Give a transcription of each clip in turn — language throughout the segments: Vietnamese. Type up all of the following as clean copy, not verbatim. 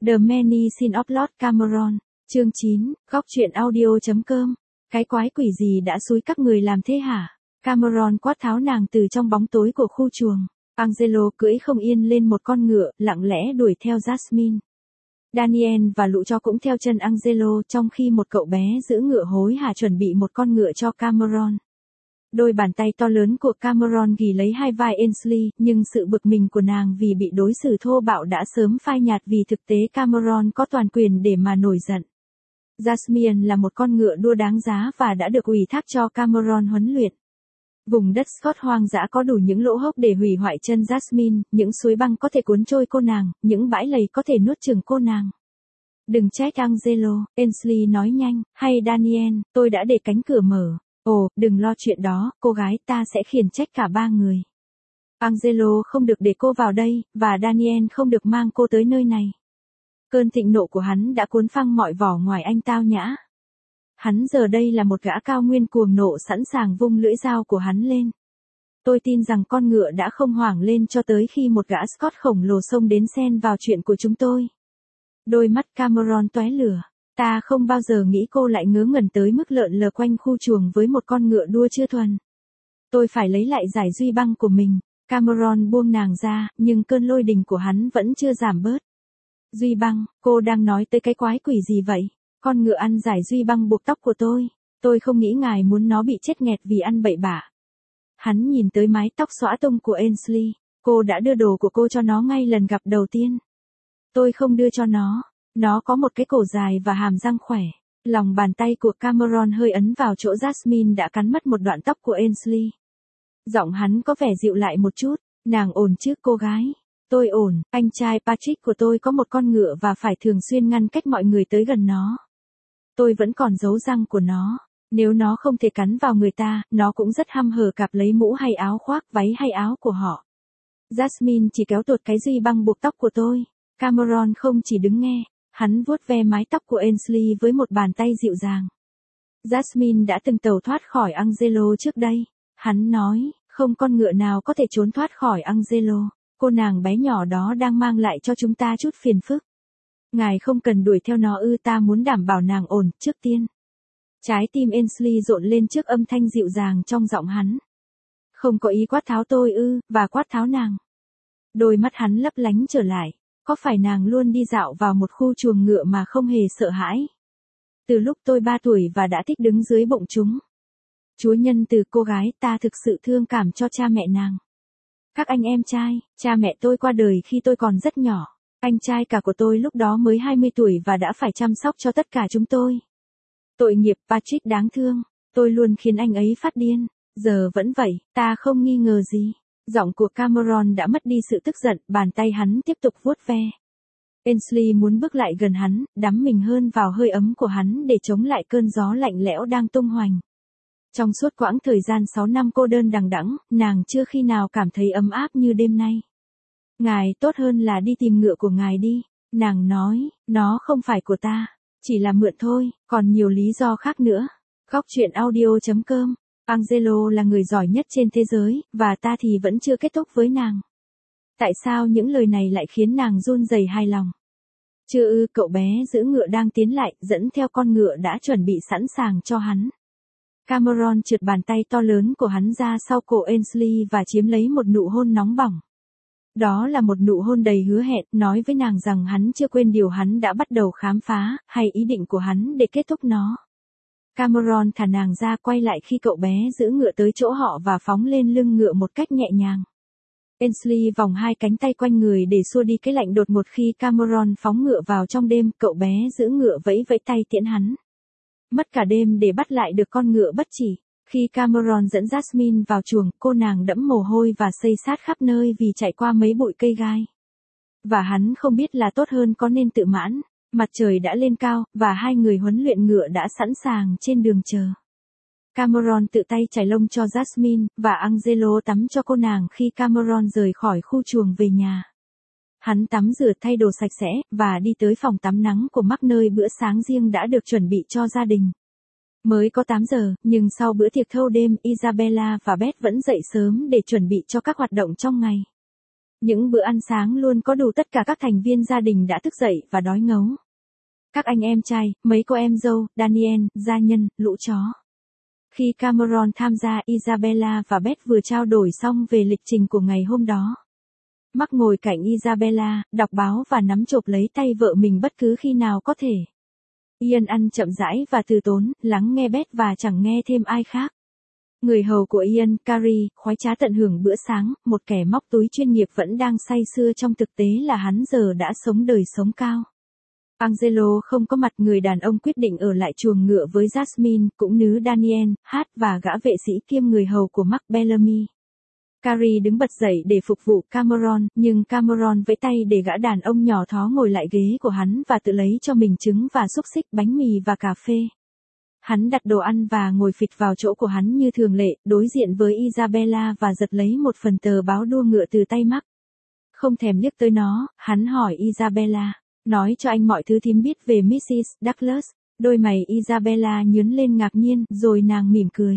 The Many Sin of Lord Cameron, chương 9, góc truyện audio.com. Cái quái quỷ gì đã xúi các người làm thế hả? Cameron quát tháo nàng từ trong bóng tối của khu chuồng. Angelo cưỡi không yên lên một con ngựa, lặng lẽ đuổi theo Jasmine. Daniel và lũ chó cũng theo chân Angelo, trong khi một cậu bé giữ ngựa hối hả chuẩn bị một con ngựa cho Cameron. Đôi bàn tay to lớn của Cameron ghì lấy hai vai Ainsley, nhưng sự bực mình của nàng vì bị đối xử thô bạo đã sớm phai nhạt vì thực tế Cameron có toàn quyền để mà nổi giận. Jasmine là một con ngựa đua đáng giá và đã được ủy thác cho Cameron huấn luyện. Vùng đất Scott hoang dã có đủ những lỗ hốc để hủy hoại chân Jasmine, những suối băng có thể cuốn trôi cô nàng, những bãi lầy có thể nuốt chửng cô nàng. Đừng trách Angelo, Ainsley nói nhanh, hay Daniel, tôi đã để cánh cửa mở. Ồ, đừng lo chuyện đó, cô gái, ta sẽ khiển trách cả ba người. Angelo không được để cô vào đây, và Daniel không được mang cô tới nơi này. Cơn thịnh nộ của hắn đã cuốn phăng mọi vỏ ngoài anh tao nhã. Hắn giờ đây là một gã cao nguyên cuồng nộ sẵn sàng vung lưỡi dao của hắn lên. Tôi tin rằng con ngựa đã không hoảng lên cho tới khi một gã Scott khổng lồ xông đến xen vào chuyện của chúng tôi. Đôi mắt Cameron tóe lửa. Ta không bao giờ nghĩ cô lại ngớ ngẩn tới mức lượn lờ quanh khu chuồng với một con ngựa đua chưa thuần. Tôi phải lấy lại giải duy băng của mình. Cameron buông nàng ra, nhưng cơn lôi đình của hắn vẫn chưa giảm bớt. Duy băng, cô đang nói tới cái quái quỷ gì vậy? Con ngựa ăn giải duy băng buộc tóc của tôi. Tôi không nghĩ ngài muốn nó bị chết nghẹt vì ăn bậy bạ. Hắn nhìn tới mái tóc xõa tung của Ainsley. Cô đã đưa đồ của cô cho nó ngay lần gặp đầu tiên. Tôi không đưa cho nó. Nó có một cái cổ dài và hàm răng khỏe. Lòng bàn tay của Cameron hơi ấn vào chỗ Jasmine đã cắn mất một đoạn tóc của Ainsley. Giọng hắn có vẻ dịu lại một chút. Nàng ổn chứ cô gái? Tôi ổn, anh trai Patrick của tôi có một con ngựa và phải thường xuyên ngăn cách mọi người tới gần nó. Tôi vẫn còn dấu răng của nó. Nếu nó không thể cắn vào người ta, nó cũng rất hăm hở cạp lấy mũ hay áo khoác, váy hay áo của họ. Jasmine chỉ kéo tuột cái duy băng buộc tóc của tôi. Cameron không chỉ đứng nghe. Hắn vuốt ve mái tóc của Ainsley với một bàn tay dịu dàng. Jasmine đã từng tẩu thoát khỏi Angelo trước đây. Hắn nói, không con ngựa nào có thể trốn thoát khỏi Angelo. Cô nàng bé nhỏ đó đang mang lại cho chúng ta chút phiền phức. Ngài không cần đuổi theo nó ư? Ta muốn đảm bảo nàng ổn trước tiên. Trái tim Ainsley rộn lên trước âm thanh dịu dàng trong giọng hắn. Không có ý quát tháo tôi ư, và quát tháo nàng. Đôi mắt hắn lấp lánh trở lại. Có phải nàng luôn đi dạo vào một khu chuồng ngựa mà không hề sợ hãi? Từ lúc tôi 3 tuổi và đã thích đứng dưới bụng chúng. Chúa nhân từ cô gái, ta thực sự thương cảm cho cha mẹ nàng. Các anh em trai, cha mẹ tôi qua đời khi tôi còn rất nhỏ. Anh trai cả của tôi lúc đó mới 20 tuổi và đã phải chăm sóc cho tất cả chúng tôi. Tội nghiệp Patrick đáng thương. Tôi luôn khiến anh ấy phát điên. Giờ vẫn vậy, ta không nghi ngờ gì. Giọng của Cameron đã mất đi sự tức giận, bàn tay hắn tiếp tục vuốt ve. Ainsley muốn bước lại gần hắn, đắm mình hơn vào hơi ấm của hắn để chống lại cơn gió lạnh lẽo đang tung hoành. Trong suốt quãng thời gian 6 năm cô đơn đằng đẵng, nàng chưa khi nào cảm thấy ấm áp như đêm nay. Ngài tốt hơn là đi tìm ngựa của ngài đi. Nàng nói, nó không phải của ta, chỉ là mượn thôi, còn nhiều lý do khác nữa. Góc truyện audio.com. Angelo là người giỏi nhất trên thế giới, và ta thì vẫn chưa kết thúc với nàng. Tại sao những lời này lại khiến nàng run rẩy hài lòng? Chưa ư? Cậu bé giữ ngựa đang tiến lại, dẫn theo con ngựa đã chuẩn bị sẵn sàng cho hắn. Cameron trượt bàn tay to lớn của hắn ra sau cổ Ainsley và chiếm lấy một nụ hôn nóng bỏng. Đó là một nụ hôn đầy hứa hẹn, nói với nàng rằng hắn chưa quên điều hắn đã bắt đầu khám phá, hay ý định của hắn để kết thúc nó. Cameron thả nàng ra, quay lại khi cậu bé giữ ngựa tới chỗ họ và phóng lên lưng ngựa một cách nhẹ nhàng. Ainsley vòng hai cánh tay quanh người để xua đi cái lạnh đột ngột khi Cameron phóng ngựa vào trong đêm, cậu bé giữ ngựa vẫy vẫy tay tiễn hắn. Mất cả đêm để bắt lại được con ngựa bất chỉ. Khi Cameron dẫn Jasmine vào chuồng, cô nàng đẫm mồ hôi và xây xát khắp nơi vì chạy qua mấy bụi cây gai. Và hắn không biết là tốt hơn có nên tự mãn. Mặt trời đã lên cao, và hai người huấn luyện ngựa đã sẵn sàng trên đường chờ. Cameron tự tay chải lông cho Jasmine, và Angelo tắm cho cô nàng khi Cameron rời khỏi khu chuồng về nhà. Hắn tắm rửa thay đồ sạch sẽ, và đi tới phòng tắm nắng của Mark nơi bữa sáng riêng đã được chuẩn bị cho gia đình. Mới có 8 giờ, nhưng sau bữa tiệc thâu đêm, Isabella và Beth vẫn dậy sớm để chuẩn bị cho các hoạt động trong ngày. Những bữa ăn sáng luôn có đủ, tất cả các thành viên gia đình đã thức dậy và đói ngấu. Các anh em trai, mấy cô em dâu, Daniel, gia nhân, lũ chó. Khi Cameron tham gia, Isabella và Beth vừa trao đổi xong về lịch trình của ngày hôm đó. Mark ngồi cạnh Isabella, đọc báo và nắm chộp lấy tay vợ mình bất cứ khi nào có thể. Ian ăn chậm rãi và từ tốn, lắng nghe Beth và chẳng nghe thêm ai khác. Người hầu của Ian, Carrie, khoái trá tận hưởng bữa sáng, một kẻ móc túi chuyên nghiệp vẫn đang say sưa, trong thực tế là hắn giờ đã sống đời sống cao. Angelo không có mặt, người đàn ông quyết định ở lại chuồng ngựa với Jasmine, cũng nữ Daniel, hát và gã vệ sĩ kiêm người hầu của Mark Bellamy. Carrie đứng bật dậy để phục vụ Cameron, nhưng Cameron vẫy tay để gã đàn ông nhỏ thó ngồi lại ghế của hắn và tự lấy cho mình trứng và xúc xích, bánh mì và cà phê. Hắn đặt đồ ăn và ngồi phịch vào chỗ của hắn như thường lệ, đối diện với Isabella và giật lấy một phần tờ báo đua ngựa từ tay Mark. Không thèm liếc tới nó, hắn hỏi Isabella, nói cho anh mọi thứ thím biết về Mrs. Douglas. Đôi mày Isabella nhướng lên ngạc nhiên, rồi nàng mỉm cười.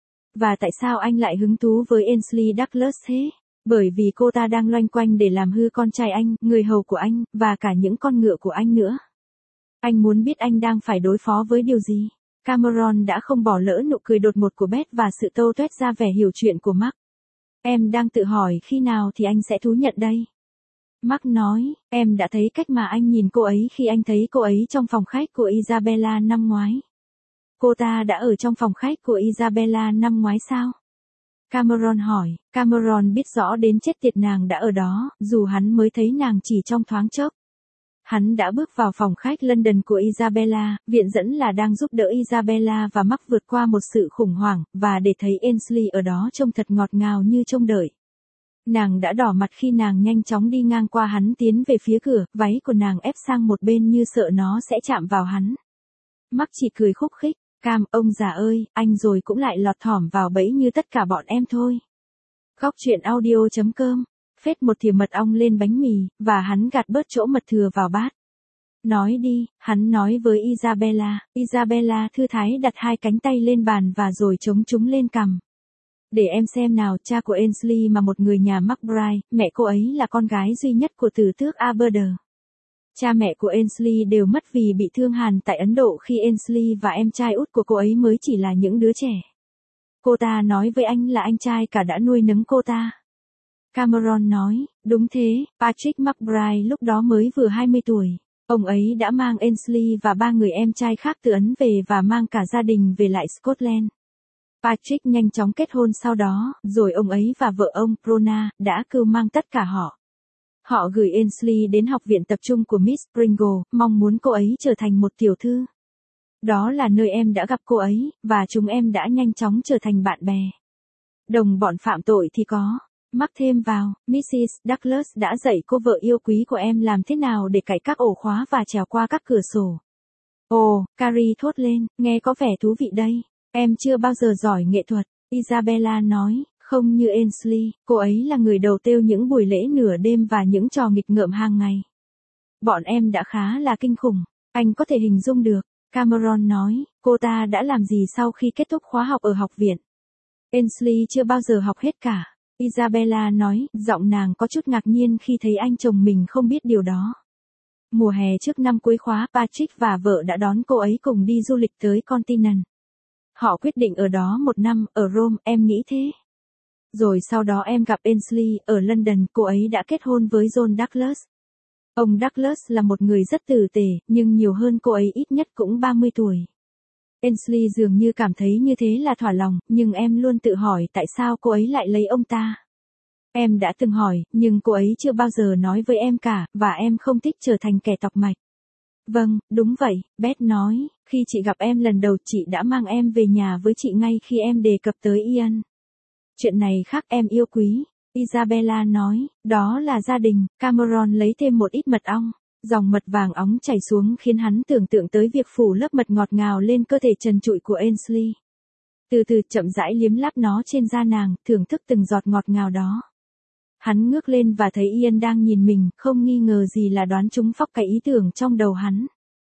Và tại sao anh lại hứng thú với Ainsley Douglas thế? Bởi vì cô ta đang loanh quanh để làm hư con trai anh, người hầu của anh, và cả những con ngựa của anh nữa. Anh muốn biết anh đang phải đối phó với điều gì? Cameron đã không bỏ lỡ nụ cười đột ngột của Beth và sự tô toét ra vẻ hiểu chuyện của Mark. Em đang tự hỏi khi nào thì anh sẽ thú nhận đây? Mark nói, em đã thấy cách mà anh nhìn cô ấy khi anh thấy cô ấy trong phòng khách của Isabella năm ngoái. Cô ta đã ở trong phòng khách của Isabella năm ngoái sao? Cameron hỏi, Cameron biết rõ đến chết tiệt nàng đã ở đó, dù hắn mới thấy nàng chỉ trong thoáng chốc. Hắn đã bước vào phòng khách London của Isabella, viện dẫn là đang giúp đỡ Isabella và Mark vượt qua một sự khủng hoảng, và để thấy Ainsley ở đó trông thật ngọt ngào như trông đợi. Nàng đã đỏ mặt khi nàng nhanh chóng đi ngang qua hắn tiến về phía cửa, váy của nàng ép sang một bên như sợ nó sẽ chạm vào hắn. Mark chỉ cười khúc khích, Cam, ông già ơi, anh rồi cũng lại lọt thỏm vào bẫy như tất cả bọn em thôi. Góc truyện audio.com, phết một thìa mật ong lên bánh mì, và hắn gạt bớt chỗ mật thừa vào bát. Nói đi, hắn nói với Isabella. Isabella thư thái đặt hai cánh tay lên bàn và rồi chống chúng lên cằm. Để em xem nào, cha của Ainsley mà một người nhà McBride, mẹ cô ấy là con gái duy nhất của tử tước Aberdeen. Cha mẹ của Ainsley đều mất vì bị thương hàn tại Ấn Độ khi Ainsley và em trai út của cô ấy mới chỉ là những đứa trẻ. Cô ta nói với anh là anh trai cả đã nuôi nấng cô ta. Cameron nói, đúng thế, Patrick McBride lúc đó mới vừa 20 tuổi. Ông ấy đã mang Ainsley và 3 người em trai khác từ Ấn về và mang cả gia đình về lại Scotland. Patrick nhanh chóng kết hôn sau đó, rồi ông ấy và vợ ông, Rona, đã cưu mang tất cả họ. Họ gửi Ainsley đến học viện tập trung của Miss Pringle, mong muốn cô ấy trở thành một tiểu thư. Đó là nơi em đã gặp cô ấy, và chúng em đã nhanh chóng trở thành bạn bè. Đồng bọn phạm tội thì có. Mắc thêm vào, Mrs. Douglas đã dạy cô vợ yêu quý của em làm thế nào để cạy các ổ khóa và trèo qua các cửa sổ. Ồ, Carrie thốt lên, nghe có vẻ thú vị đây. Em chưa bao giờ giỏi nghệ thuật, Isabella nói, không như Ainsley, cô ấy là người đầu têu những buổi lễ nửa đêm và những trò nghịch ngợm hàng ngày. Bọn em đã khá là kinh khủng, anh có thể hình dung được. Cameron nói, cô ta đã làm gì sau khi kết thúc khóa học ở học viện? Ainsley chưa bao giờ học hết cả. Isabella nói, giọng nàng có chút ngạc nhiên khi thấy anh chồng mình không biết điều đó. Mùa hè trước năm cuối khóa, Patrick và vợ đã đón cô ấy cùng đi du lịch tới Continent. Họ quyết định ở đó một năm, ở Rome, em nghĩ thế. Rồi sau đó em gặp Ainsley, ở London, cô ấy đã kết hôn với John Douglas. Ông Douglas là một người rất tử tế, nhưng nhiều hơn cô ấy ít nhất cũng 30 tuổi. Ainsley dường như cảm thấy như thế là thỏa lòng, nhưng em luôn tự hỏi tại sao cô ấy lại lấy ông ta. Em đã từng hỏi, nhưng cô ấy chưa bao giờ nói với em cả, và em không thích trở thành kẻ tọc mạch. Vâng, đúng vậy, Beth nói, khi chị gặp em lần đầu chị đã mang em về nhà với chị ngay khi em đề cập tới Ian. Chuyện này khác, em yêu quý. Isabella nói, đó là gia đình. Cameron lấy thêm một ít mật ong. Dòng mật vàng óng chảy xuống khiến hắn tưởng tượng tới việc phủ lớp mật ngọt ngào lên cơ thể trần trụi của Ainsley. Từ từ chậm rãi liếm láp nó trên da nàng, thưởng thức từng giọt ngọt ngào đó. Hắn ngước lên và thấy Ian đang nhìn mình, không nghi ngờ gì là đoán trúng phóc cái ý tưởng trong đầu hắn.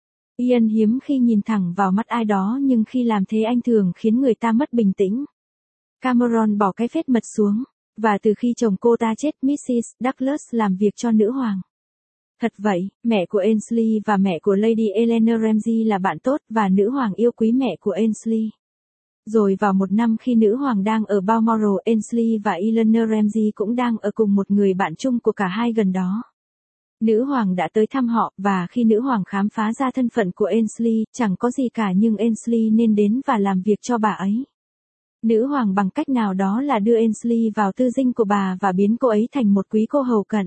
Ian hiếm khi nhìn thẳng vào mắt ai đó, nhưng khi làm thế anh thường khiến người ta mất bình tĩnh. Cameron bỏ cái phết mật xuống. và từ khi chồng cô ta chết Mrs. Douglas làm việc cho nữ hoàng. Thật vậy, mẹ của Ainsley và mẹ của Lady Eleanor Ramsay là bạn tốt và nữ hoàng yêu quý mẹ của Ainsley. Rồi vào một năm khi nữ hoàng đang ở Balmoral, Ainsley và Eleanor Ramsay cũng đang ở cùng một người bạn chung của cả hai gần đó. Nữ hoàng đã tới thăm họ, và khi nữ hoàng khám phá ra thân phận của Ainsley, chẳng có gì cả nhưng Ainsley nên đến và làm việc cho bà ấy. Nữ hoàng bằng cách nào đó là đưa Ainsley vào tư dinh của bà và biến cô ấy thành một quý cô hầu cận.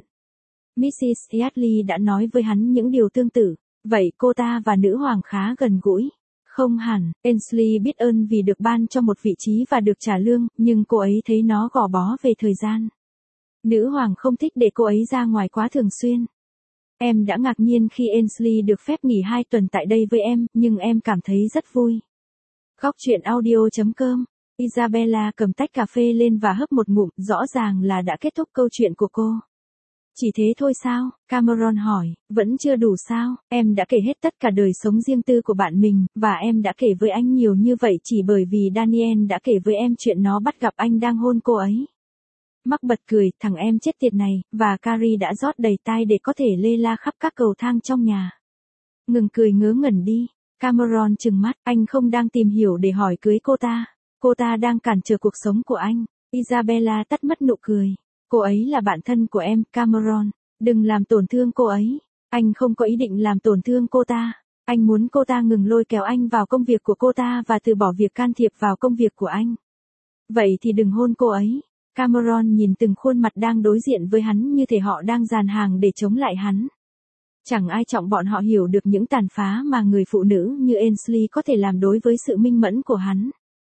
Mrs. Yardley đã nói với hắn những điều tương tự, vậy cô ta và nữ hoàng khá gần gũi. Không hẳn, Ainsley biết ơn vì được ban cho một vị trí và được trả lương, nhưng cô ấy thấy nó gò bó về thời gian. Nữ hoàng không thích để cô ấy ra ngoài quá thường xuyên. Em đã ngạc nhiên khi Ainsley được phép nghỉ 2 tuần tại đây với em, nhưng em cảm thấy rất vui. Góc truyện audio.com. Isabella cầm tách cà phê lên và hớp một ngụm, rõ ràng là đã kết thúc câu chuyện của cô. Chỉ thế thôi sao? Cameron hỏi, vẫn chưa đủ sao? Em đã kể hết tất cả đời sống riêng tư của bạn mình, và em đã kể với anh nhiều như vậy chỉ bởi vì Daniel đã kể với em chuyện nó bắt gặp anh đang hôn cô ấy. Mắc bật cười, thằng em chết tiệt này, và Carrie đã rót đầy tai để có thể lê la khắp các cầu thang trong nhà. Ngừng cười ngớ ngẩn đi. Cameron trừng mắt, anh không đang tìm hiểu để hỏi cưới cô ta. Cô ta đang cản trở cuộc sống của anh. Isabella tắt mất nụ cười. Cô ấy là bạn thân của em, Cameron. Đừng làm tổn thương cô ấy. Anh không có ý định làm tổn thương cô ta. Anh muốn cô ta ngừng lôi kéo anh vào công việc của cô ta và từ bỏ việc can thiệp vào công việc của anh. Vậy thì đừng hôn cô ấy. Cameron nhìn từng khuôn mặt đang đối diện với hắn như thể họ đang dàn hàng để chống lại hắn. Chẳng ai trọng bọn họ hiểu được những tàn phá mà người phụ nữ như Ainsley có thể làm đối với sự minh mẫn của hắn.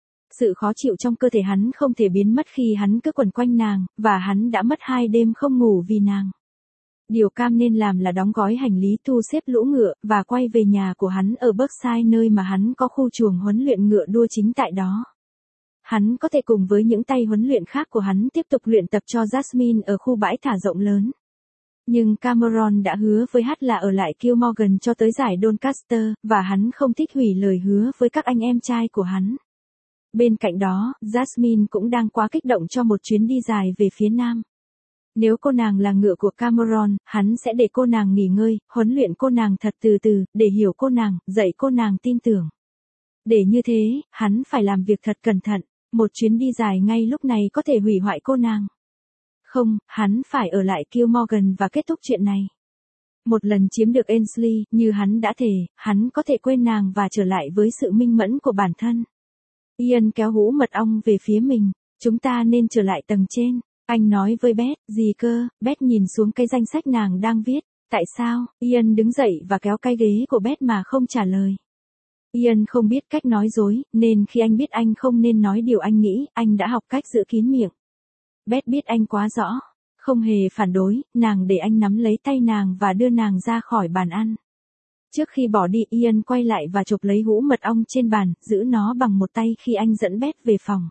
Sự khó chịu trong cơ thể hắn không thể biến mất khi hắn cứ quẩn quanh nàng, và hắn đã mất 2 đêm không ngủ vì nàng. Điều Cam nên làm là đóng gói hành lý, thu xếp lũ ngựa, và quay về nhà của hắn ở Berkshire, nơi mà hắn có khu chuồng huấn luyện ngựa đua chính tại đó. Hắn có thể cùng với những tay huấn luyện khác của hắn tiếp tục luyện tập cho Jasmine ở khu bãi thả rộng lớn. Nhưng Cameron đã hứa với H là ở lại Gilmorgan cho tới giải Doncaster, và hắn không thích hủy lời hứa với các anh em trai của hắn. Bên cạnh đó, Jasmine cũng đang quá kích động cho một chuyến đi dài về phía nam. Nếu cô nàng là ngựa của Cameron, hắn sẽ để cô nàng nghỉ ngơi, huấn luyện cô nàng thật từ từ, để hiểu cô nàng, dạy cô nàng tin tưởng. Để như thế, hắn phải làm việc thật cẩn thận, một chuyến đi dài ngay lúc này có thể hủy hoại cô nàng. Không, hắn phải ở lại Gilmorgan và kết thúc chuyện này. Một lần chiếm được Ainsley, như hắn đã thề, hắn có thể quên nàng và trở lại với sự minh mẫn của bản thân. Ian kéo hũ mật ong về phía mình. Chúng ta nên trở lại tầng trên. Anh nói với Beth, gì cơ? Beth nhìn xuống cái danh sách nàng đang viết. Tại sao? Ian đứng dậy và kéo cái ghế của Beth mà không trả lời. Ian không biết cách nói dối, nên khi anh biết anh không nên nói điều anh nghĩ, anh đã học cách giữ kín miệng. Beth biết anh quá rõ. Không hề phản đối, nàng để anh nắm lấy tay nàng và đưa nàng ra khỏi bàn ăn. Trước khi bỏ đi, Ian quay lại và chộp lấy hũ mật ong trên bàn, giữ nó bằng một tay khi anh dẫn Beth về phòng.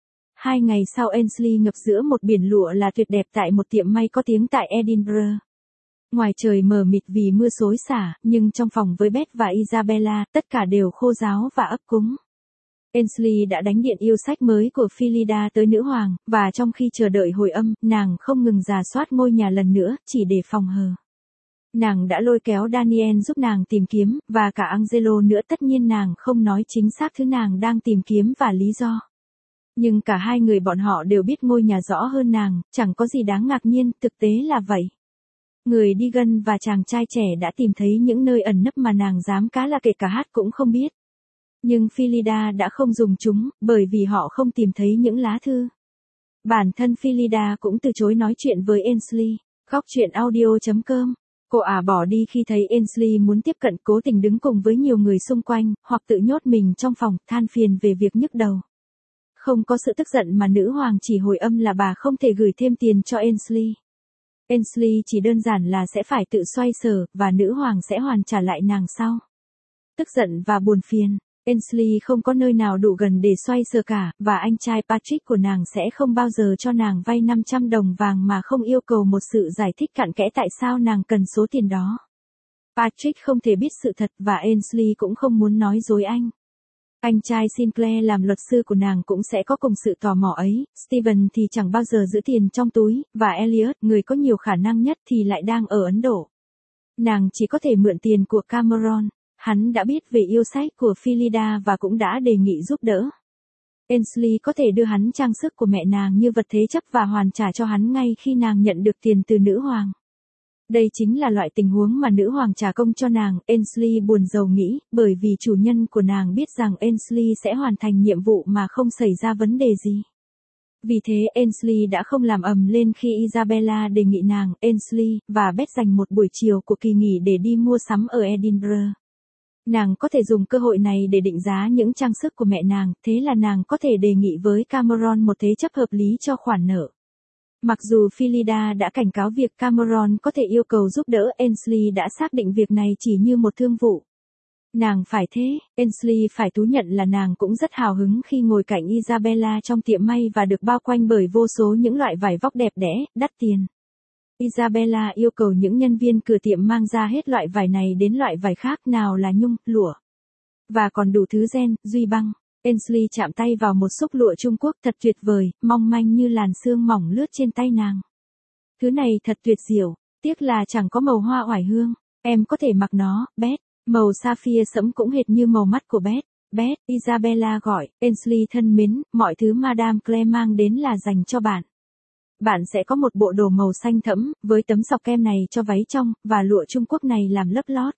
2 ngày sau, Ainsley ngập giữa một biển lụa là tuyệt đẹp tại một tiệm may có tiếng tại Edinburgh. Ngoài trời mờ mịt vì mưa xối xả, nhưng trong phòng với Beth và Isabella, tất cả đều khô ráo và ấp cúng. Ainsley đã đánh điện yêu sách mới của Phillida tới nữ hoàng, và trong khi chờ đợi hồi âm, nàng không ngừng rà soát ngôi nhà lần nữa, chỉ để phòng hờ. Nàng đã lôi kéo Daniel giúp nàng tìm kiếm, và cả Angelo nữa, tất nhiên nàng không nói chính xác thứ nàng đang tìm kiếm và lý do. Nhưng cả hai người bọn họ đều biết ngôi nhà rõ hơn nàng, chẳng có gì đáng ngạc nhiên, thực tế là vậy. Người đi gần và chàng trai trẻ đã tìm thấy những nơi ẩn nấp mà nàng dám cá là kể cả hát cũng không biết. Nhưng Phillida đã không dùng chúng, bởi vì họ không tìm thấy những lá thư. Bản thân Phillida cũng từ chối nói chuyện với Ainsley. Góc truyện audio.com. Cô bỏ đi khi thấy Ainsley muốn tiếp cận, cố tình đứng cùng với nhiều người xung quanh, hoặc tự nhốt mình trong phòng, than phiền về việc nhức đầu. Không có sự tức giận mà nữ hoàng chỉ hồi âm là bà không thể gửi thêm tiền cho Ainsley. Ainsley chỉ đơn giản là sẽ phải tự xoay sở, và nữ hoàng sẽ hoàn trả lại nàng sau. Tức giận và buồn phiền, Ainsley không có nơi nào đủ gần để xoay sở cả, và anh trai Patrick của nàng sẽ không bao giờ cho nàng vay 500 đồng vàng mà không yêu cầu một sự giải thích cặn kẽ tại sao nàng cần số tiền đó. Patrick không thể biết sự thật và Ainsley cũng không muốn nói dối anh. Anh trai Sinclair làm luật sư của nàng cũng sẽ có cùng sự tò mò ấy, Steven thì chẳng bao giờ giữ tiền trong túi, và Elliot, người có nhiều khả năng nhất thì lại đang ở Ấn Độ. Nàng chỉ có thể mượn tiền của Cameron, hắn đã biết về yêu sách của Phillida và cũng đã đề nghị giúp đỡ. Ainsley có thể đưa hắn trang sức của mẹ nàng như vật thế chấp và hoàn trả cho hắn ngay khi nàng nhận được tiền từ nữ hoàng. Đây chính là loại tình huống mà nữ hoàng trả công cho nàng, Ainsley buồn rầu nghĩ, bởi vì chủ nhân của nàng biết rằng Ainsley sẽ hoàn thành nhiệm vụ mà không xảy ra vấn đề gì. Vì thế Ainsley đã không làm ầm lên khi Isabella đề nghị nàng, Ainsley, và Beth dành một buổi chiều của kỳ nghỉ để đi mua sắm ở Edinburgh. Nàng có thể dùng cơ hội này để định giá những trang sức của mẹ nàng, thế là nàng có thể đề nghị với Cameron một thế chấp hợp lý cho khoản nợ. Mặc dù Phillida đã cảnh cáo việc Cameron có thể yêu cầu giúp đỡ, Ainsley đã xác định việc này chỉ như một thương vụ. Nàng phải thế, Ainsley phải thú nhận là nàng cũng rất hào hứng khi ngồi cạnh Isabella trong tiệm may và được bao quanh bởi vô số những loại vải vóc đẹp đẽ, đắt tiền. Isabella yêu cầu những nhân viên cửa tiệm mang ra hết loại vải này đến loại vải khác, nào là nhung, lụa, và còn đủ thứ ren, duy băng. Ainsley chạm tay vào một xúc lụa Trung Quốc thật tuyệt vời, mong manh như làn sương mỏng lướt trên tay nàng. Thứ này thật tuyệt diệu, tiếc là chẳng có màu hoa oải hương. Em có thể mặc nó, Beth. Màu sapphire sẫm cũng hệt như màu mắt của Beth. Beth, Isabella gọi, Ainsley thân mến, mọi thứ Madame Claire mang đến là dành cho bạn. Bạn sẽ có một bộ đồ màu xanh thẫm, với tấm sọc kem này cho váy trong, và lụa Trung Quốc này làm lớp lót.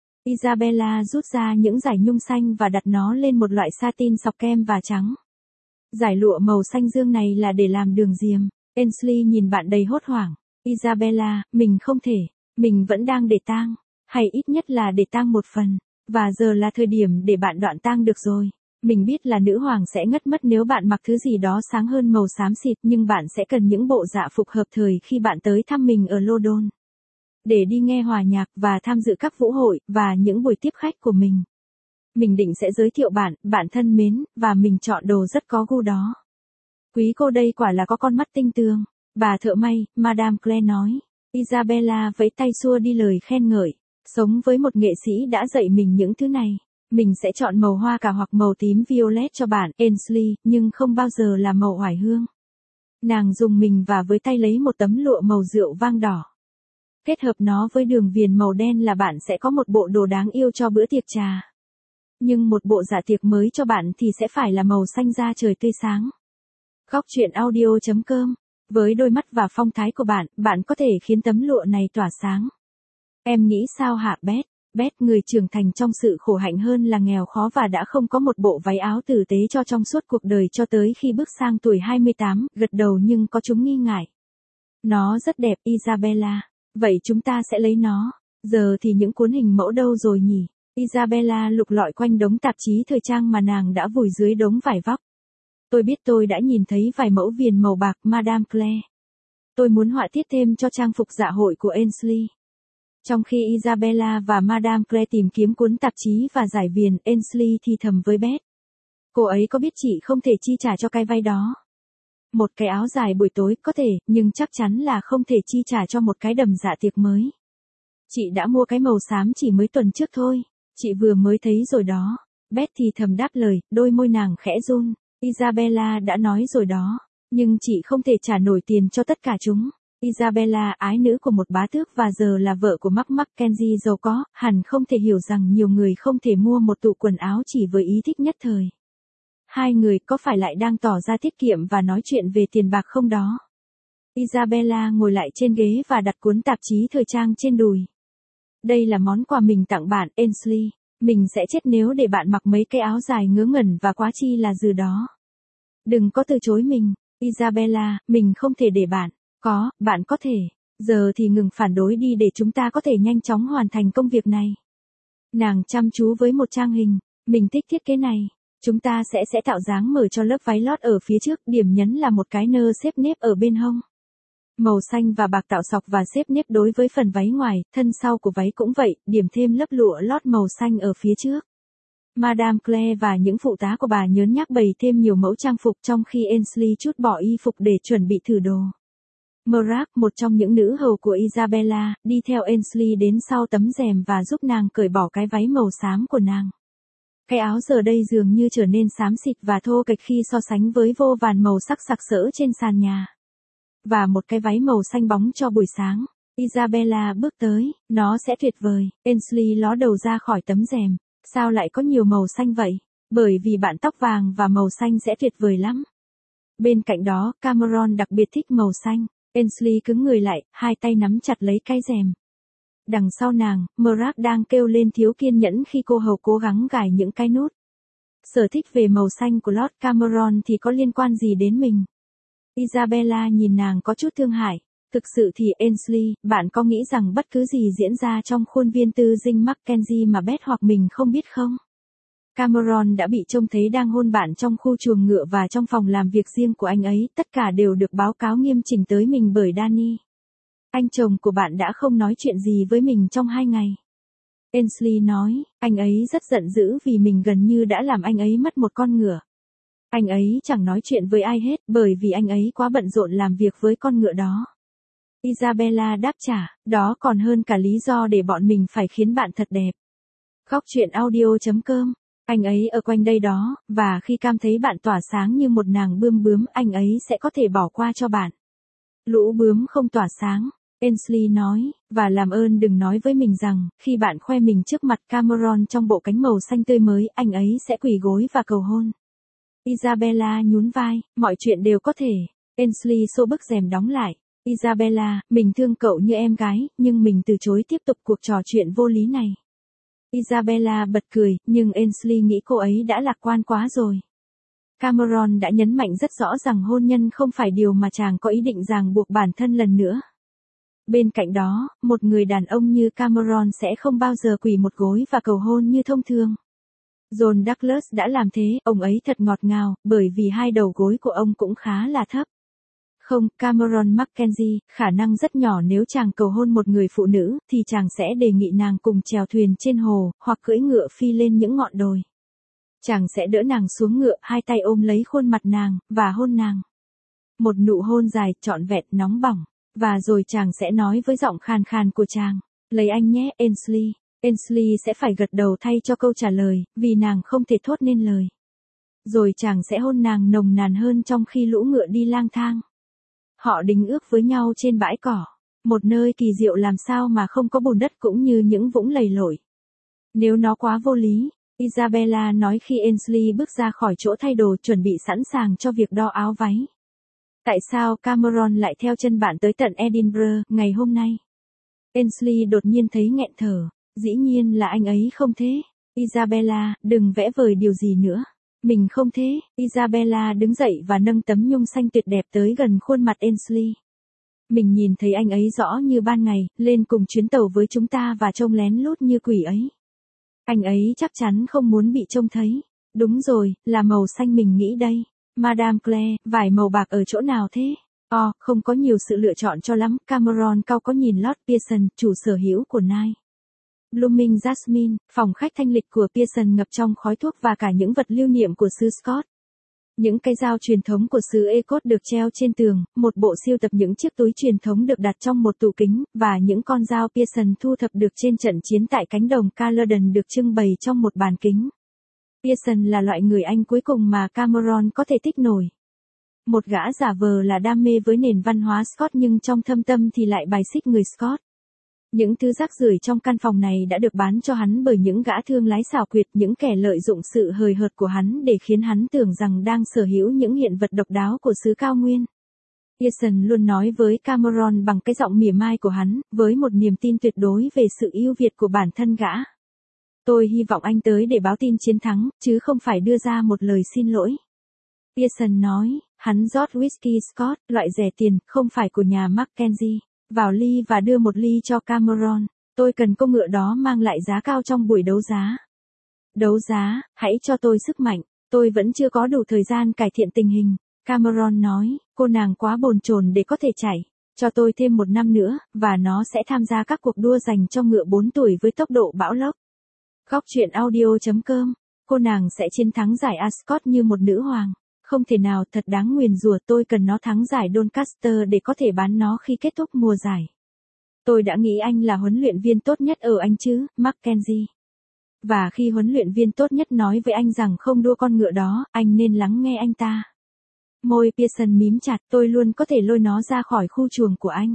Isabella rút ra những dải nhung xanh và đặt nó lên một loại satin sọc kem và trắng. Dải lụa màu xanh dương này là để làm đường diềm. Ainsley nhìn bạn đầy hốt hoảng. Isabella, mình không thể, mình vẫn đang để tang, hay ít nhất là để tang một phần, và giờ là thời điểm để bạn đoạn tang được rồi. Mình biết là nữ hoàng sẽ ngất mất nếu bạn mặc thứ gì đó sáng hơn màu xám xịt, nhưng bạn sẽ cần những bộ dạ phục hợp thời khi bạn tới thăm mình ở London. Để đi nghe hòa nhạc và tham dự các vũ hội và những buổi tiếp khách của mình. Mình định sẽ giới thiệu bạn, bạn thân mến, và mình chọn đồ rất có gu đó. Quý cô đây quả là có con mắt tinh tường. Bà thợ may, Madame Claire nói. Isabella vẫy tay xua đi lời khen ngợi. Sống với một nghệ sĩ đã dạy mình những thứ này. Mình sẽ chọn màu hoa cà hoặc màu tím violet cho bạn, Ainsley, nhưng không bao giờ là màu oải hương. Nàng dùng mình và với tay lấy một tấm lụa màu rượu vang đỏ. Kết hợp nó với đường viền màu đen là bạn sẽ có một bộ đồ đáng yêu cho bữa tiệc trà. Nhưng một bộ dạ tiệc mới cho bạn thì sẽ phải là màu xanh da trời tươi sáng. Góc truyện audio.com. Với đôi mắt và phong thái của bạn, bạn có thể khiến tấm lụa này tỏa sáng. Em nghĩ sao hả Beth? Beth, người trưởng thành trong sự khổ hạnh hơn là nghèo khó và đã không có một bộ váy áo tử tế cho trong suốt cuộc đời cho tới khi bước sang tuổi 28, gật đầu nhưng có chúng nghi ngại. Nó rất đẹp, Isabella. Vậy chúng ta sẽ lấy nó. Giờ thì những cuốn hình mẫu đâu rồi nhỉ? Isabella lục lọi quanh đống tạp chí thời trang mà nàng đã vùi dưới đống vải vóc. Tôi biết tôi đã nhìn thấy vài mẫu viền màu bạc, Madame Claire. Tôi muốn họa tiết thêm cho trang phục dạ hội của Ainsley. Trong khi Isabella và Madame Claire tìm kiếm cuốn tạp chí và giải viền, Ainsley thì thầm với Beth. Cô ấy có biết chị không thể chi trả cho cái váy đó? Một cái áo dài buổi tối có thể, nhưng chắc chắn là không thể chi trả cho một cái đầm dạ tiệc mới. Chị đã mua cái màu xám chỉ mấy tuần trước thôi. Chị vừa mới thấy rồi đó. Beth thì thầm đáp lời, đôi môi nàng khẽ run. Isabella đã nói rồi đó. Nhưng chị không thể trả nổi tiền cho tất cả chúng. Isabella, ái nữ của một bá tước và giờ là vợ của Mark Mackenzie giàu có, hẳn không thể hiểu rằng nhiều người không thể mua một tủ quần áo chỉ với ý thích nhất thời. Hai người có phải lại đang tỏ ra tiết kiệm và nói chuyện về tiền bạc không đó? Isabella ngồi lại trên ghế và đặt cuốn tạp chí thời trang trên đùi. Đây là món quà mình tặng bạn, Ainsley. Mình sẽ chết nếu để bạn mặc mấy cái áo dài ngớ ngẩn và quá chi là dừ đó. Đừng có từ chối mình, Isabella, mình không thể để bạn. Có, bạn có thể. Giờ thì ngừng phản đối đi để chúng ta có thể nhanh chóng hoàn thành công việc này. Nàng chăm chú với một trang hình. Mình thích thiết kế này. Chúng ta sẽ tạo dáng mở cho lớp váy lót ở phía trước, điểm nhấn là một cái nơ xếp nếp ở bên hông. Màu xanh và bạc tạo sọc và xếp nếp đối với phần váy ngoài, thân sau của váy cũng vậy, điểm thêm lớp lụa lót màu xanh ở phía trước. Madame Claire và những phụ tá của bà nhớn nhác bày thêm nhiều mẫu trang phục trong khi Ainsley trút bỏ y phục để chuẩn bị thử đồ. Merak, một trong những nữ hầu của Isabella, đi theo Ainsley đến sau tấm rèm và giúp nàng cởi bỏ cái váy màu xám của nàng. Cái áo giờ đây dường như trở nên xám xịt và thô kệch khi so sánh với vô vàn màu sắc sặc sỡ trên sàn nhà. Và một cái váy màu xanh bóng cho buổi sáng. Isabella bước tới, nó sẽ tuyệt vời. Ainsley ló đầu ra khỏi tấm rèm. Sao lại có nhiều màu xanh vậy? Bởi vì bạn tóc vàng và màu xanh sẽ tuyệt vời lắm. Bên cạnh đó, Cameron đặc biệt thích màu xanh. Ainsley cứng người lại, hai tay nắm chặt lấy cái rèm. Đằng sau nàng, Murad đang kêu lên thiếu kiên nhẫn khi cô hầu cố gắng gài những cái nút. Sở thích về màu xanh của Lord Cameron thì có liên quan gì đến mình? Isabella nhìn nàng có chút thương hại. Thực sự thì Ainsley, bạn có nghĩ rằng bất cứ gì diễn ra trong khuôn viên tư dinh Mackenzie mà Beth hoặc mình không biết không? Cameron đã bị trông thấy đang hôn bạn trong khu chuồng ngựa và trong phòng làm việc riêng của anh ấy, tất cả đều được báo cáo nghiêm chỉnh tới mình bởi Danny. Anh chồng của bạn đã không nói chuyện gì với mình trong 2 ngày. Ainsley nói, anh ấy rất giận dữ vì mình gần như đã làm anh ấy mất một con ngựa. Anh ấy chẳng nói chuyện với ai hết bởi vì anh ấy quá bận rộn làm việc với con ngựa đó. Isabella đáp trả, đó còn hơn cả lý do để bọn mình phải khiến bạn thật đẹp. Góc truyện audio.com. Anh ấy ở quanh đây đó, và khi Cam thấy bạn tỏa sáng như một nàng bươm bướm, anh ấy sẽ có thể bỏ qua cho bạn. Lũ bướm không tỏa sáng, Ainsley nói, và làm ơn đừng nói với mình rằng, khi bạn khoe mình trước mặt Cameron trong bộ cánh màu xanh tươi mới, anh ấy sẽ quỳ gối và cầu hôn. Isabella nhún vai, mọi chuyện đều có thể. Ainsley xô bức rèm đóng lại. Isabella, mình thương cậu như em gái, nhưng mình từ chối tiếp tục cuộc trò chuyện vô lý này. Isabella bật cười, nhưng Ainsley nghĩ cô ấy đã lạc quan quá rồi. Cameron đã nhấn mạnh rất rõ rằng hôn nhân không phải điều mà chàng có ý định ràng buộc bản thân lần nữa. Bên cạnh đó, một người đàn ông như Cameron sẽ không bao giờ quỳ một gối và cầu hôn như thông thường. John Douglas đã làm thế, ông ấy thật ngọt ngào, bởi vì hai đầu gối của ông cũng khá là thấp. Không, Cameron Mackenzie, khả năng rất nhỏ nếu chàng cầu hôn một người phụ nữ, thì chàng sẽ đề nghị nàng cùng chèo thuyền trên hồ, hoặc cưỡi ngựa phi lên những ngọn đồi. Chàng sẽ đỡ nàng xuống ngựa, hai tay ôm lấy khuôn mặt nàng, và hôn nàng. Một nụ hôn dài, trọn vẹn, nóng bỏng. Và rồi chàng sẽ nói với giọng khàn khàn của chàng, lấy anh nhé, Ainsley. Ainsley sẽ phải gật đầu thay cho câu trả lời, vì nàng không thể thốt nên lời. Rồi chàng sẽ hôn nàng nồng nàn hơn trong khi lũ ngựa đi lang thang. Họ đính ước với nhau trên bãi cỏ, một nơi kỳ diệu làm sao mà không có bùn đất cũng như những vũng lầy lội. Nếu nó quá vô lý, Isabella nói khi Ainsley bước ra khỏi chỗ thay đồ chuẩn bị sẵn sàng cho việc đo áo váy. Tại sao Cameron lại theo chân bạn tới tận Edinburgh ngày hôm nay? Ainsley đột nhiên thấy nghẹn thở, dĩ nhiên là anh ấy không thế. Isabella, đừng vẽ vời điều gì nữa. Mình không thế. Isabella đứng dậy và nâng tấm nhung xanh tuyệt đẹp tới gần khuôn mặt Ainsley. Mình nhìn thấy anh ấy rõ như ban ngày, lên cùng chuyến tàu với chúng ta và trông lén lút như quỷ ấy. Anh ấy chắc chắn không muốn bị trông thấy. Đúng rồi, là màu xanh mình nghĩ đây. Madame Claire, vải màu bạc ở chỗ nào thế? Không có nhiều sự lựa chọn cho lắm. Cameron cau có nhìn Lord Pearson, chủ sở hữu của Nile Blooming Jasmine, phòng khách thanh lịch của Pearson ngập trong khói thuốc và cả những vật lưu niệm của xứ Scott. Những cây dao truyền thống của xứ Ecot được treo trên tường, một bộ sưu tập những chiếc túi truyền thống được đặt trong một tủ kính, và những con dao Pearson thu thập được trên trận chiến tại cánh đồng Culloden được trưng bày trong một bàn kính. Pearson là loại người Anh cuối cùng mà Cameron có thể thích nổi. Một gã giả vờ là đam mê với nền văn hóa Scott nhưng trong thâm tâm thì lại bài xích người Scott. Những thứ rác rưởi trong căn phòng này đã được bán cho hắn bởi những gã thương lái xảo quyệt, những kẻ lợi dụng sự hời hợt của hắn để khiến hắn tưởng rằng đang sở hữu những hiện vật độc đáo của xứ cao nguyên. Pearson luôn nói với Cameron bằng cái giọng mỉa mai của hắn, với một niềm tin tuyệt đối về sự ưu việt của bản thân gã. Tôi hy vọng anh tới để báo tin chiến thắng, chứ không phải đưa ra một lời xin lỗi. Pearson nói, hắn rót whisky Scott, loại rẻ tiền, không phải của nhà Mackenzie, vào ly và đưa một ly cho Cameron. Tôi cần con ngựa đó mang lại giá cao trong buổi đấu giá. Đấu giá, hãy cho tôi sức mạnh, tôi vẫn chưa có đủ thời gian cải thiện tình hình. Cameron nói, cô nàng quá bồn chồn để có thể chạy. Cho tôi thêm 1 năm nữa, và nó sẽ tham gia các cuộc đua dành cho ngựa 4 tuổi với tốc độ bão lốc. Góc truyện audio.com, cô nàng sẽ chiến thắng giải Ascot như một nữ hoàng. Không thể nào, thật đáng nguyền rủa, tôi cần nó thắng giải Doncaster để có thể bán nó khi kết thúc mùa giải. Tôi đã nghĩ anh là huấn luyện viên tốt nhất ở Anh chứ, Mackenzie. Và khi huấn luyện viên tốt nhất nói với anh rằng không đua con ngựa đó, anh nên lắng nghe anh ta. Môi Pearson mím chặt, tôi luôn có thể lôi nó ra khỏi khu chuồng của anh.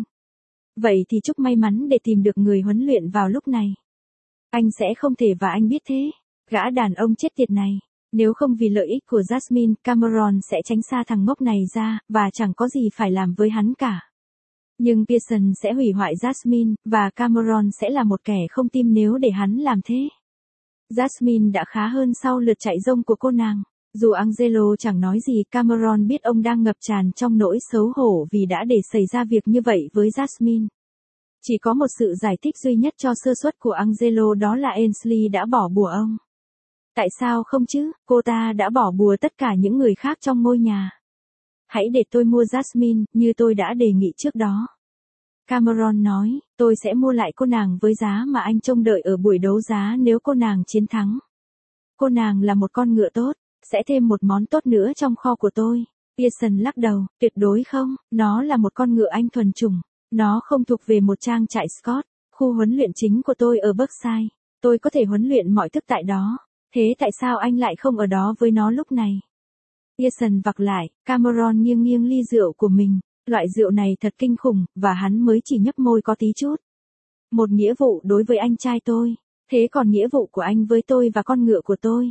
Vậy thì chúc may mắn để tìm được người huấn luyện vào lúc này. Anh sẽ không thể và anh biết thế. Gã đàn ông chết tiệt này. Nếu không vì lợi ích của Jasmine, Cameron sẽ tránh xa thằng ngốc này ra, và chẳng có gì phải làm với hắn cả. Nhưng Pearson sẽ hủy hoại Jasmine, và Cameron sẽ là một kẻ không tim nếu để hắn làm thế. Jasmine đã khá hơn sau lượt chạy rông của cô nàng. Dù Angelo chẳng nói gì, Cameron biết ông đang ngập tràn trong nỗi xấu hổ vì đã để xảy ra việc như vậy với Jasmine. Chỉ có một sự giải thích duy nhất cho sơ suất của Angelo, đó là Ainsley đã bỏ bùa ông. Tại sao không chứ, cô ta đã bỏ bùa tất cả những người khác trong ngôi nhà. Hãy để tôi mua Jasmine, như tôi đã đề nghị trước đó. Cameron nói, tôi sẽ mua lại cô nàng với giá mà anh trông đợi ở buổi đấu giá nếu cô nàng chiến thắng. Cô nàng là một con ngựa tốt, sẽ thêm một món tốt nữa trong kho của tôi. Pearson lắc đầu, tuyệt đối không, nó là một con ngựa Anh thuần chủng. Nó không thuộc về một trang trại Scott. Khu huấn luyện chính của tôi ở Berkshire. Tôi có thể huấn luyện mọi thức tại đó. Thế tại sao anh lại không ở đó với nó lúc này? Pearson vặc lại, Cameron nghiêng nghiêng ly rượu của mình. Loại rượu này thật kinh khủng, và hắn mới chỉ nhấp môi có tí chút. Một nghĩa vụ đối với anh trai tôi. Thế còn nghĩa vụ của anh với tôi và con ngựa của tôi?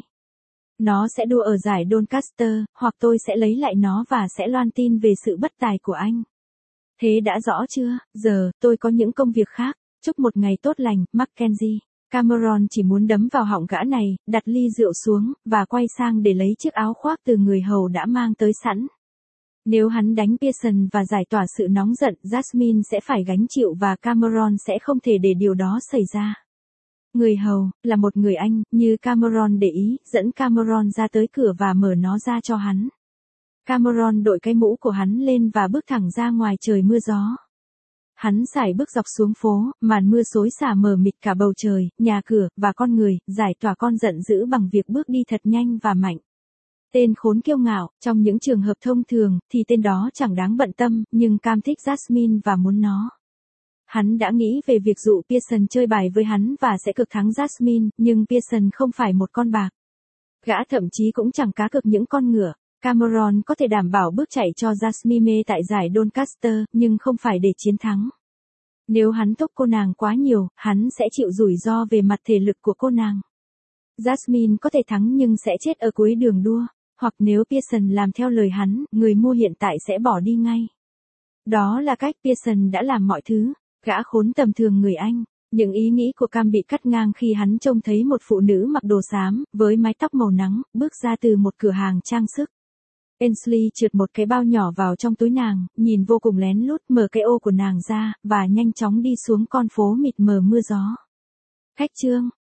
Nó sẽ đua ở giải Doncaster, hoặc tôi sẽ lấy lại nó và sẽ loan tin về sự bất tài của anh. Thế đã rõ chưa, giờ, tôi có những công việc khác. Chúc một ngày tốt lành, Mackenzie. Cameron chỉ muốn đấm vào họng gã này, đặt ly rượu xuống, và quay sang để lấy chiếc áo khoác từ người hầu đã mang tới sẵn. Nếu hắn đánh Pearson và giải tỏa sự nóng giận, Jasmine sẽ phải gánh chịu và Cameron sẽ không thể để điều đó xảy ra. Người hầu, là một người Anh, như Cameron để ý, dẫn Cameron ra tới cửa và mở nó ra cho hắn. Cameron đội cái mũ của hắn lên và bước thẳng ra ngoài trời mưa gió. Hắn sải bước dọc xuống phố, màn mưa xối xả mờ mịt cả bầu trời, nhà cửa, và con người, giải tỏa con giận dữ bằng việc bước đi thật nhanh và mạnh. Tên khốn kiêu ngạo, trong những trường hợp thông thường, thì tên đó chẳng đáng bận tâm, nhưng Cam thích Jasmine và muốn nó. Hắn đã nghĩ về việc dụ Pearson chơi bài với hắn và sẽ cược thắng Jasmine, nhưng Pearson không phải một con bạc. Gã thậm chí cũng chẳng cá cược những con ngựa. Cameron có thể đảm bảo bước chạy cho Jasmine tại giải Doncaster, nhưng không phải để chiến thắng. Nếu hắn thúc cô nàng quá nhiều, hắn sẽ chịu rủi ro về mặt thể lực của cô nàng. Jasmine có thể thắng nhưng sẽ chết ở cuối đường đua, hoặc nếu Pearson làm theo lời hắn, người mua hiện tại sẽ bỏ đi ngay. Đó là cách Pearson đã làm mọi thứ. Gã khốn tầm thường người Anh. Những ý nghĩ của Cam bị cắt ngang khi hắn trông thấy một phụ nữ mặc đồ xám, với mái tóc màu nắng, bước ra từ một cửa hàng trang sức. Ainsley trượt một cái bao nhỏ vào trong túi nàng, nhìn vô cùng lén lút, mở cái ô của nàng ra, và nhanh chóng đi xuống con phố mịt mờ mưa gió. Khách trương,